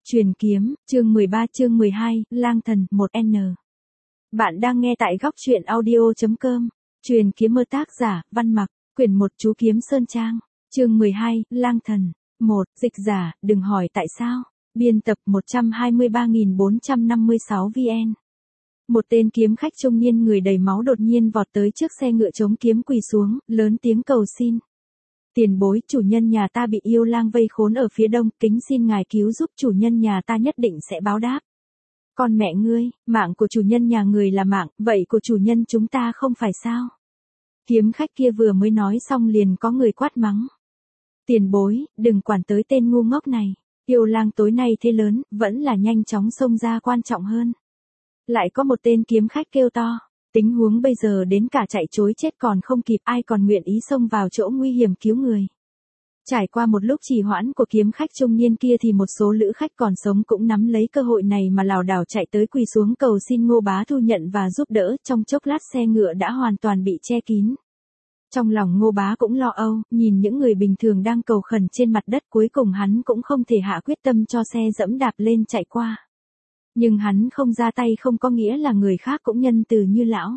Truyền kiếm, chương 13 chương 12, Lang thần 1N. Bạn đang nghe tại góc truyện audio.com. Truyền kiếm mơ tác giả, Văn Mặc, quyển 1 chú kiếm Sơn Trang. Chương 12, Lang thần 1, dịch giả, đừng hỏi tại sao. Biên tập 123.456 VN. Một tên kiếm khách trung niên người đầy máu đột nhiên vọt tới trước xe ngựa chống kiếm quỳ xuống, lớn tiếng cầu xin. Tiền bối, chủ nhân nhà ta bị yêu lang vây khốn ở phía đông, kính xin ngài cứu giúp, chủ nhân nhà ta nhất định sẽ báo đáp. Con mẹ ngươi, mạng của chủ nhân nhà người là mạng, vậy của chủ nhân chúng ta không phải sao? Kiếm khách kia vừa mới nói xong liền có người quát mắng. Tiền bối, đừng quản tới tên ngu ngốc này, yêu lang tối nay thế lớn, vẫn là nhanh chóng xông ra quan trọng hơn. Lại có một tên kiếm khách kêu to. Tình huống bây giờ đến cả chạy trối chết còn không kịp, ai còn nguyện ý xông vào chỗ nguy hiểm cứu người. Trải qua một lúc trì hoãn của kiếm khách trung niên kia thì một số lữ khách còn sống cũng nắm lấy cơ hội này mà lảo đảo chạy tới quỳ xuống cầu xin Ngô Bá thu nhận và giúp đỡ, trong chốc lát xe ngựa đã hoàn toàn bị che kín. Trong lòng Ngô Bá cũng lo âu, nhìn những người bình thường đang cầu khẩn trên mặt đất, cuối cùng hắn cũng không thể hạ quyết tâm cho xe dẫm đạp lên chạy qua. Nhưng hắn không ra tay không có nghĩa là người khác cũng nhân từ như lão.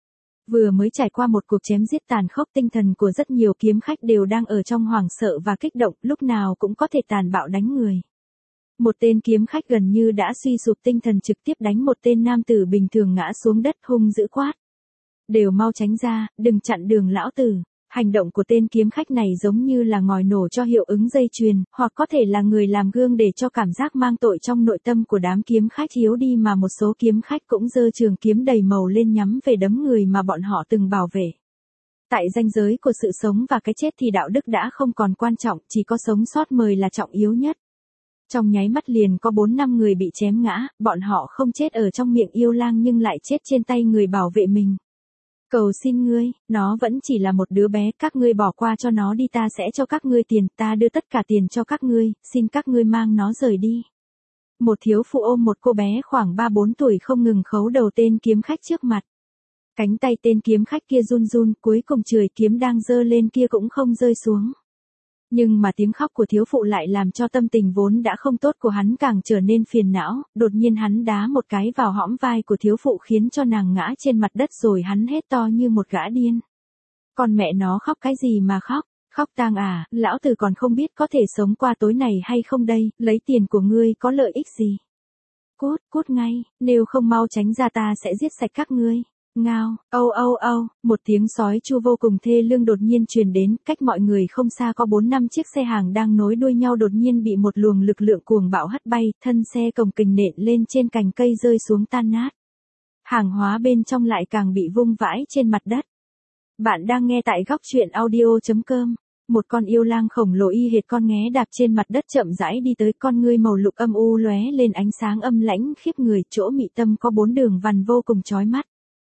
Vừa mới trải qua một cuộc chém giết tàn khốc, tinh thần của rất nhiều kiếm khách đều đang ở trong hoảng sợ và kích động, lúc nào cũng có thể tàn bạo đánh người. Một tên kiếm khách gần như đã suy sụp tinh thần trực tiếp đánh một tên nam tử bình thường ngã xuống đất, hung dữ quát. Đều mau tránh ra, đừng chặn đường lão tử. Hành động của tên kiếm khách này giống như là ngòi nổ cho hiệu ứng dây chuyền, hoặc có thể là người làm gương để cho cảm giác mang tội trong nội tâm của đám kiếm khách thiếu đi, mà một số kiếm khách cũng giơ trường kiếm đầy màu lên nhắm về đấm người mà bọn họ từng bảo vệ. Tại ranh giới của sự sống và cái chết thì đạo đức đã không còn quan trọng, chỉ có sống sót mới là trọng yếu nhất. Trong nháy mắt liền có 4-5 người bị chém ngã, bọn họ không chết ở trong miệng yêu lang nhưng lại chết trên tay người bảo vệ mình. Cầu xin ngươi, nó vẫn chỉ là một đứa bé, các ngươi bỏ qua cho nó đi, ta sẽ cho các ngươi tiền, ta đưa tất cả tiền cho các ngươi, xin các ngươi mang nó rời đi. Một thiếu phụ ôm một cô bé khoảng 3-4 tuổi không ngừng khấu đầu tên kiếm khách trước mặt. Cánh tay tên kiếm khách kia run run, cuối cùng chười kiếm đang giơ lên kia cũng không rơi xuống. Nhưng mà tiếng khóc của thiếu phụ lại làm cho tâm tình vốn đã không tốt của hắn càng trở nên phiền não, đột nhiên hắn đá một cái vào hõm vai của thiếu phụ khiến cho nàng ngã trên mặt đất rồi hắn hét to như một gã điên. Con mẹ nó, khóc cái gì mà khóc, khóc tang à, lão tử còn không biết có thể sống qua tối này hay không đây, lấy tiền của ngươi có lợi ích gì. Cút, cút ngay, nếu không mau tránh ra ta sẽ giết sạch các ngươi. Ngao, âu âu âu, một tiếng sói chu vô cùng thê lương đột nhiên truyền đến, cách mọi người không xa có 4-5 chiếc xe hàng đang nối đuôi nhau đột nhiên bị một luồng lực lượng cuồng bạo hất bay, thân xe cồng kềnh nện lên trên cành cây rơi xuống tan nát. Hàng hóa bên trong lại càng bị vung vãi trên mặt đất. Bạn đang nghe tại góc truyện audio.com. Một con yêu lang khổng lồ y hệt con nghé đạp trên mặt đất chậm rãi đi tới, con ngươi màu lục âm u lóe lên ánh sáng âm lãnh khiếp người, chỗ mị tâm có 4 đường vằn vô cùng chói mắt.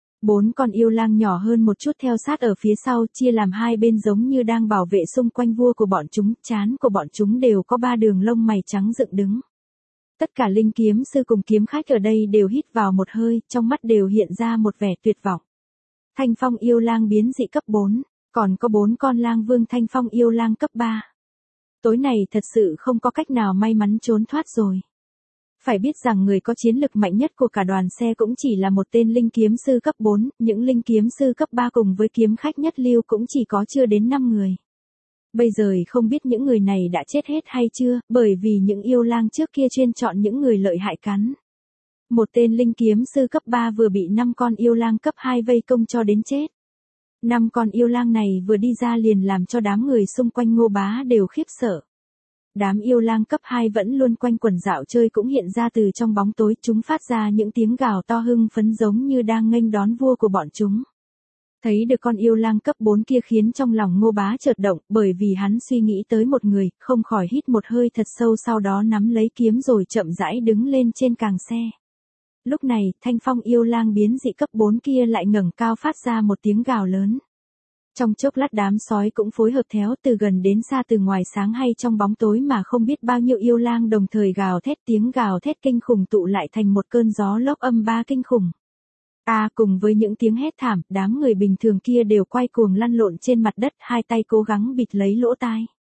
4 con yêu lang nhỏ hơn một chút theo sát ở phía sau, chia làm hai bên giống như đang bảo vệ xung quanh vua của bọn chúng, trán của bọn chúng đều có 3 đường lông mày trắng dựng đứng. Tất cả linh kiếm sư cùng kiếm khách ở đây đều hít vào một hơi, trong mắt đều hiện ra một vẻ tuyệt vọng. Thanh phong yêu lang biến dị cấp 4, còn có 4 con lang vương thanh phong yêu lang cấp 3. Tối này thật sự không có cách nào may mắn trốn thoát rồi. Phải biết rằng người có chiến lực mạnh nhất của cả đoàn xe cũng chỉ là một tên linh kiếm sư cấp 4, những linh kiếm sư cấp 3 cùng với kiếm khách nhất lưu cũng chỉ có chưa đến 5 người. Bây giờ không biết những người này đã chết hết hay chưa, bởi vì những yêu lang trước kia chuyên chọn những người lợi hại cắn. Một tên linh kiếm sư cấp 3 vừa bị 5 con yêu lang cấp 2 vây công cho đến chết. 5 con yêu lang này vừa đi ra liền làm cho đám người xung quanh Ngô Bá đều khiếp sợ. Đám yêu lang cấp 2 vẫn luôn quanh quẩn dạo chơi cũng hiện ra từ trong bóng tối, chúng phát ra những tiếng gào to hưng phấn giống như đang nghênh đón vua của bọn chúng. Thấy được con yêu lang cấp 4 kia khiến trong lòng Ngô Bá chợt động, bởi vì hắn suy nghĩ tới một người, không khỏi hít một hơi thật sâu, sau đó nắm lấy kiếm rồi chậm rãi đứng lên trên càng xe. Lúc này, thanh phong yêu lang biến dị cấp 4 kia lại ngẩng cao phát ra một tiếng gào lớn. Trong chốc lát đám sói cũng phối hợp theo, từ gần đến xa, từ ngoài sáng hay trong bóng tối mà không biết bao nhiêu yêu lang đồng thời gào thét, tiếng gào thét kinh khủng tụ lại thành một cơn gió lốc âm ba kinh khủng. Cùng với những tiếng hét thảm, đám người bình thường kia đều quay cuồng lăn lộn trên mặt đất, hai tay cố gắng bịt lấy lỗ tai.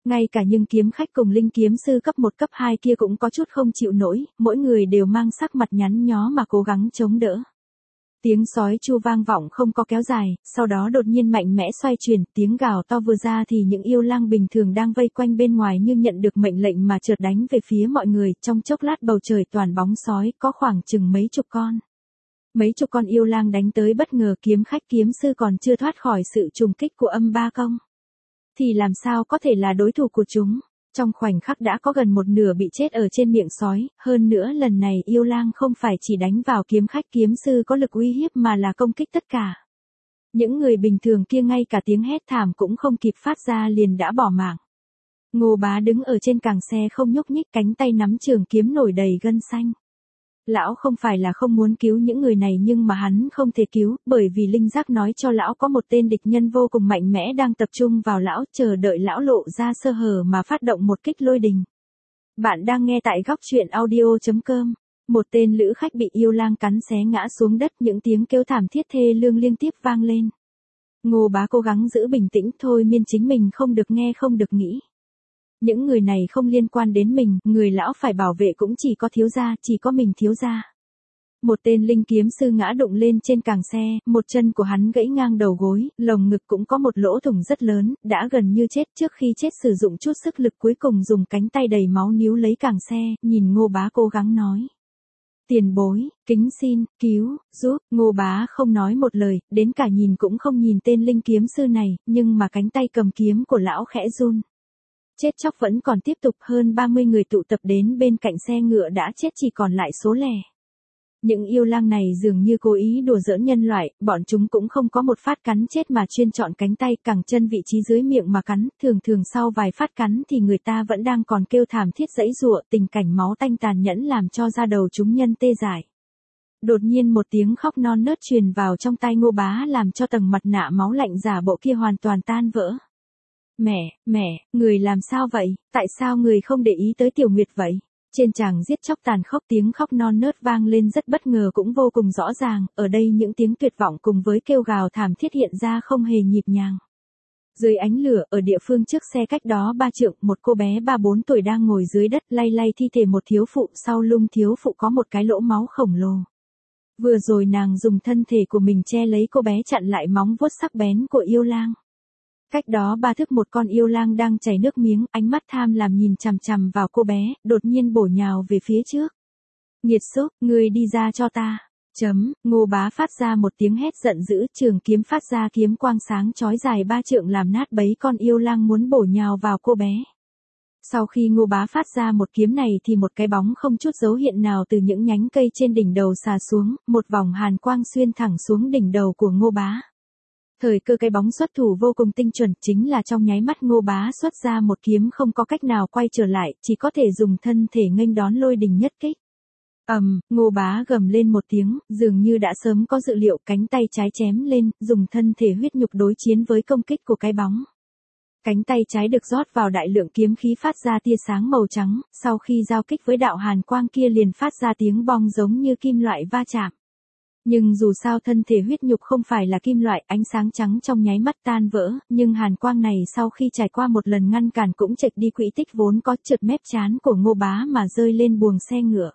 Ngay cả những kiếm khách cùng linh kiếm sư cấp 1 cấp 2 kia cũng có chút không chịu nổi, mỗi người đều mang sắc mặt nhăn nhó mà cố gắng chống đỡ. Tiếng sói chu vang vọng không có kéo dài, sau đó đột nhiên mạnh mẽ xoay chuyển, tiếng gào to vừa ra thì những yêu lang bình thường đang vây quanh bên ngoài như nhận được mệnh lệnh mà chợt đánh về phía mọi người, trong chốc lát bầu trời toàn bóng sói, có khoảng chừng mấy chục con. Mấy chục con yêu lang đánh tới bất ngờ, kiếm khách kiếm sư còn chưa thoát khỏi sự trùng kích của âm ba công. Thì làm sao có thể là đối thủ của chúng? Trong khoảnh khắc đã có gần một nửa bị chết ở trên miệng sói, hơn nữa lần này yêu lang không phải chỉ đánh vào kiếm khách kiếm sư có lực uy hiếp mà là công kích tất cả. Những người bình thường kia ngay cả tiếng hét thảm cũng không kịp phát ra liền đã bỏ mạng. Ngô Bá đứng ở trên càng xe không nhúc nhích, cánh tay nắm trường kiếm nổi đầy gân xanh. Lão không phải là không muốn cứu những người này nhưng mà hắn không thể cứu, bởi vì linh giác nói cho lão có một tên địch nhân vô cùng mạnh mẽ đang tập trung vào lão, chờ đợi lão lộ ra sơ hở mà phát động một kích lôi đình. Bạn đang nghe tại góc truyện audio.com. Một tên lữ khách bị yêu lang cắn xé ngã xuống đất, những tiếng kêu thảm thiết thê lương liên tiếp vang lên. Ngô Bá cố gắng giữ bình tĩnh, thôi miên chính mình không được nghe không được nghĩ. Những người này không liên quan đến mình, người lão phải bảo vệ cũng chỉ có thiếu gia, chỉ có mình thiếu gia. Một tên linh kiếm sư ngã đụng lên trên càng xe, một chân của hắn gãy ngang đầu gối, lồng ngực cũng có một lỗ thủng rất lớn, đã gần như chết, trước khi chết sử dụng chút sức lực cuối cùng dùng cánh tay đầy máu níu lấy càng xe, nhìn Ngô Bá cố gắng nói. Tiền bối, kính xin, cứu, giúp, Ngô Bá không nói một lời, đến cả nhìn cũng không nhìn tên linh kiếm sư này, nhưng mà cánh tay cầm kiếm của lão khẽ run. Chết chóc vẫn còn tiếp tục, hơn 30 người tụ tập đến bên cạnh xe ngựa đã chết chỉ còn lại số lẻ. Những yêu lang này dường như cố ý đùa giỡn nhân loại, bọn chúng cũng không có một phát cắn chết mà chuyên chọn cánh tay cẳng chân vị trí dưới miệng mà cắn, thường sau vài phát cắn thì người ta vẫn đang còn kêu thảm thiết giãy giụa, tình cảnh máu tanh tàn nhẫn làm cho da đầu chúng nhân tê dại. Đột nhiên một tiếng khóc non nớt truyền vào trong tai Ngô Bá làm cho tầng mặt nạ máu lạnh giả bộ kia hoàn toàn tan vỡ. Mẹ, người làm sao vậy, tại sao người không để ý tới Tiểu Nguyệt vậy? Trên tràng giết chóc tàn khốc tiếng khóc non nớt vang lên rất bất ngờ cũng vô cùng rõ ràng, ở đây những tiếng tuyệt vọng cùng với kêu gào thảm thiết hiện ra không hề nhịp nhàng. Dưới ánh lửa, ở địa phương trước xe cách đó 3 trượng, một cô bé 3-4 tuổi đang ngồi dưới đất lay lay thi thể một thiếu phụ, sau lưng thiếu phụ có một cái lỗ máu khổng lồ. Vừa rồi nàng dùng thân thể của mình che lấy cô bé chặn lại móng vuốt sắc bén của yêu lang. Cách đó 3 thước một con yêu lang đang chảy nước miếng, ánh mắt tham làm nhìn chằm chằm vào cô bé, đột nhiên bổ nhào về phía trước. Nghiệt xúc, ngươi đi ra cho ta. Ngô Bá phát ra một tiếng hét giận dữ, trường kiếm phát ra kiếm quang sáng chói dài 3 trượng làm nát bấy con yêu lang muốn bổ nhào vào cô bé. Sau khi Ngô Bá phát ra một kiếm này thì một cái bóng không chút dấu hiện nào từ những nhánh cây trên đỉnh đầu xà xuống, một vòng hàn quang xuyên thẳng xuống đỉnh đầu của Ngô Bá. Thời cơ cái bóng xuất thủ vô cùng tinh chuẩn, chính là trong nháy mắt Ngô Bá xuất ra một kiếm không có cách nào quay trở lại, chỉ có thể dùng thân thể nghênh đón lôi đình nhất kích. Ngô Bá gầm lên một tiếng, dường như đã sớm có dự liệu, cánh tay trái chém lên, dùng thân thể huyết nhục đối chiến với công kích của cái bóng. Cánh tay trái được rót vào đại lượng kiếm khí phát ra tia sáng màu trắng, sau khi giao kích với đạo hàn quang kia liền phát ra tiếng bong giống như kim loại va chạm. Nhưng dù sao thân thể huyết nhục không phải là kim loại, ánh sáng trắng trong nháy mắt tan vỡ, nhưng hàn quang này sau khi trải qua một lần ngăn cản cũng chệch đi quỹ tích vốn có, trượt mép trán của Ngô Bá mà rơi lên buồng xe ngựa.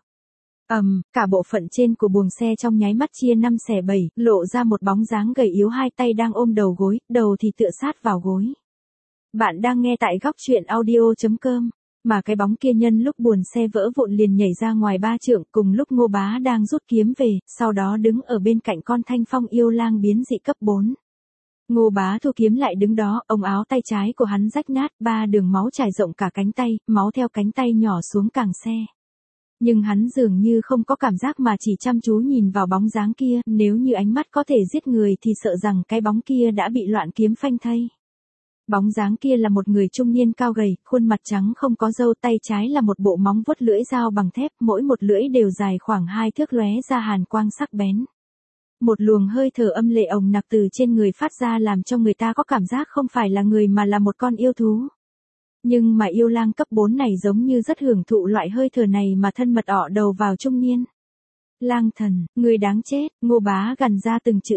Cả bộ phận trên của buồng xe trong nháy mắt chia 5 xẻ 7, lộ ra một bóng dáng gầy yếu, hai tay đang ôm đầu gối, đầu thì tựa sát vào gối. Bạn đang nghe tại góc truyện audio.com. Mà cái bóng kia nhân lúc buồn xe vỡ vụn liền nhảy ra ngoài 3 trượng, cùng lúc Ngô Bá đang rút kiếm về, sau đó đứng ở bên cạnh con thanh phong yêu lang biến dị cấp 4. Ngô Bá thu kiếm lại đứng đó, ống áo tay trái của hắn rách nát, 3 đường máu trải rộng cả cánh tay, máu theo cánh tay nhỏ xuống càng xe. Nhưng hắn dường như không có cảm giác mà chỉ chăm chú nhìn vào bóng dáng kia, nếu như ánh mắt có thể giết người thì sợ rằng cái bóng kia đã bị loạn kiếm phanh thây. Bóng dáng kia là một người trung niên cao gầy, khuôn mặt trắng không có râu, tay trái là một bộ móng vuốt lưỡi dao bằng thép, mỗi một lưỡi đều dài khoảng 2 thước lóe ra hàn quang sắc bén. Một luồng hơi thở âm lệ ồng nặc từ trên người phát ra làm cho người ta có cảm giác không phải là người mà là một con yêu thú. Nhưng mà yêu lang cấp 4 này giống như rất hưởng thụ loại hơi thở này mà thân mật ọ đầu vào trung niên. Lang thần, người đáng chết, Ngô Bá gằn ra từng chữ.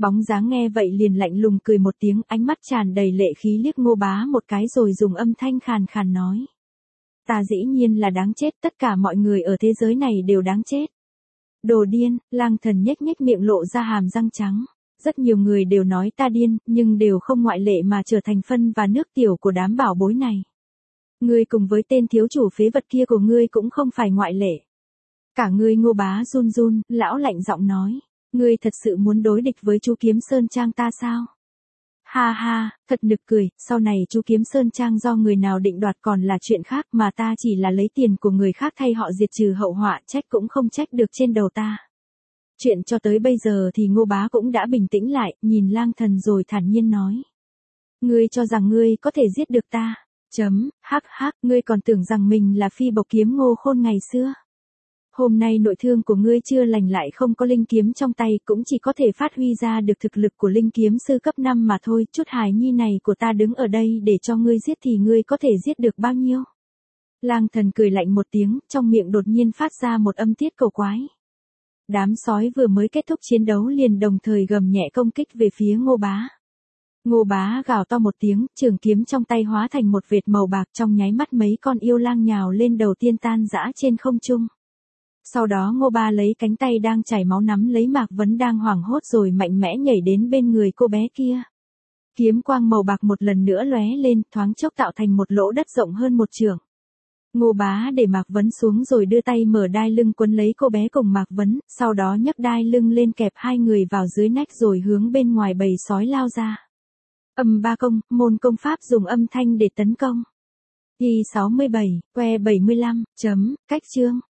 Bóng dáng nghe vậy liền lạnh lùng cười một tiếng, ánh mắt tràn đầy lệ khí liếc Ngô Bá một cái rồi dùng âm thanh khàn khàn nói. Ta dĩ nhiên là đáng chết, tất cả mọi người ở thế giới này đều đáng chết. Đồ điên, Lang Thần nhếch nhếch miệng lộ ra hàm răng trắng. Rất nhiều người đều nói ta điên, nhưng đều không ngoại lệ mà trở thành phân và nước tiểu của đám bảo bối này. Ngươi cùng với tên thiếu chủ phế vật kia của ngươi cũng không phải ngoại lệ. Cả ngươi. Ngô Bá run run, lão lạnh giọng nói. Ngươi thật sự muốn đối địch với chú Kiếm Sơn Trang ta sao? Ha ha, thật nực cười, sau này chú Kiếm Sơn Trang do người nào định đoạt còn là chuyện khác, mà ta chỉ là lấy tiền của người khác thay họ diệt trừ hậu họa, trách cũng không trách được trên đầu ta. Chuyện cho tới bây giờ thì Ngô Bá cũng đã bình tĩnh lại, nhìn Lang Thần rồi thản nhiên nói. Ngươi cho rằng ngươi có thể giết được ta? Hắc hắc, ngươi còn tưởng rằng mình là phi bộc kiếm Ngô Khôn ngày xưa. Hôm nay nội thương của ngươi chưa lành lại không có linh kiếm trong tay, cũng chỉ có thể phát huy ra được thực lực của linh kiếm sư cấp 5 mà thôi, chút hài nhi này của ta đứng ở đây để cho ngươi giết thì ngươi có thể giết được bao nhiêu? Lang Thần cười lạnh một tiếng, trong miệng đột nhiên phát ra một âm tiết cầu quái. Đám sói vừa mới kết thúc chiến đấu liền đồng thời gầm nhẹ công kích về phía Ngô Bá. Ngô Bá gào to một tiếng, trường kiếm trong tay hóa thành một vệt màu bạc, trong nháy mắt mấy con yêu lang nhào lên đầu tiên tan rã trên không trung. Sau đó Ngô Bá lấy cánh tay đang chảy máu nắm lấy Mạc Vấn đang hoảng hốt rồi mạnh mẽ nhảy đến bên người cô bé kia. Kiếm quang màu bạc một lần nữa lóe lên, thoáng chốc tạo thành một lỗ đất rộng hơn một trượng. Ngô Bá để Mạc Vấn xuống rồi đưa tay mở đai lưng quấn lấy cô bé cùng Mạc Vấn, sau đó nhấc đai lưng lên kẹp hai người vào dưới nách rồi hướng bên ngoài bầy sói lao ra. Ba công, môn công pháp dùng âm thanh để tấn công. Y 67, que 75, cách chương.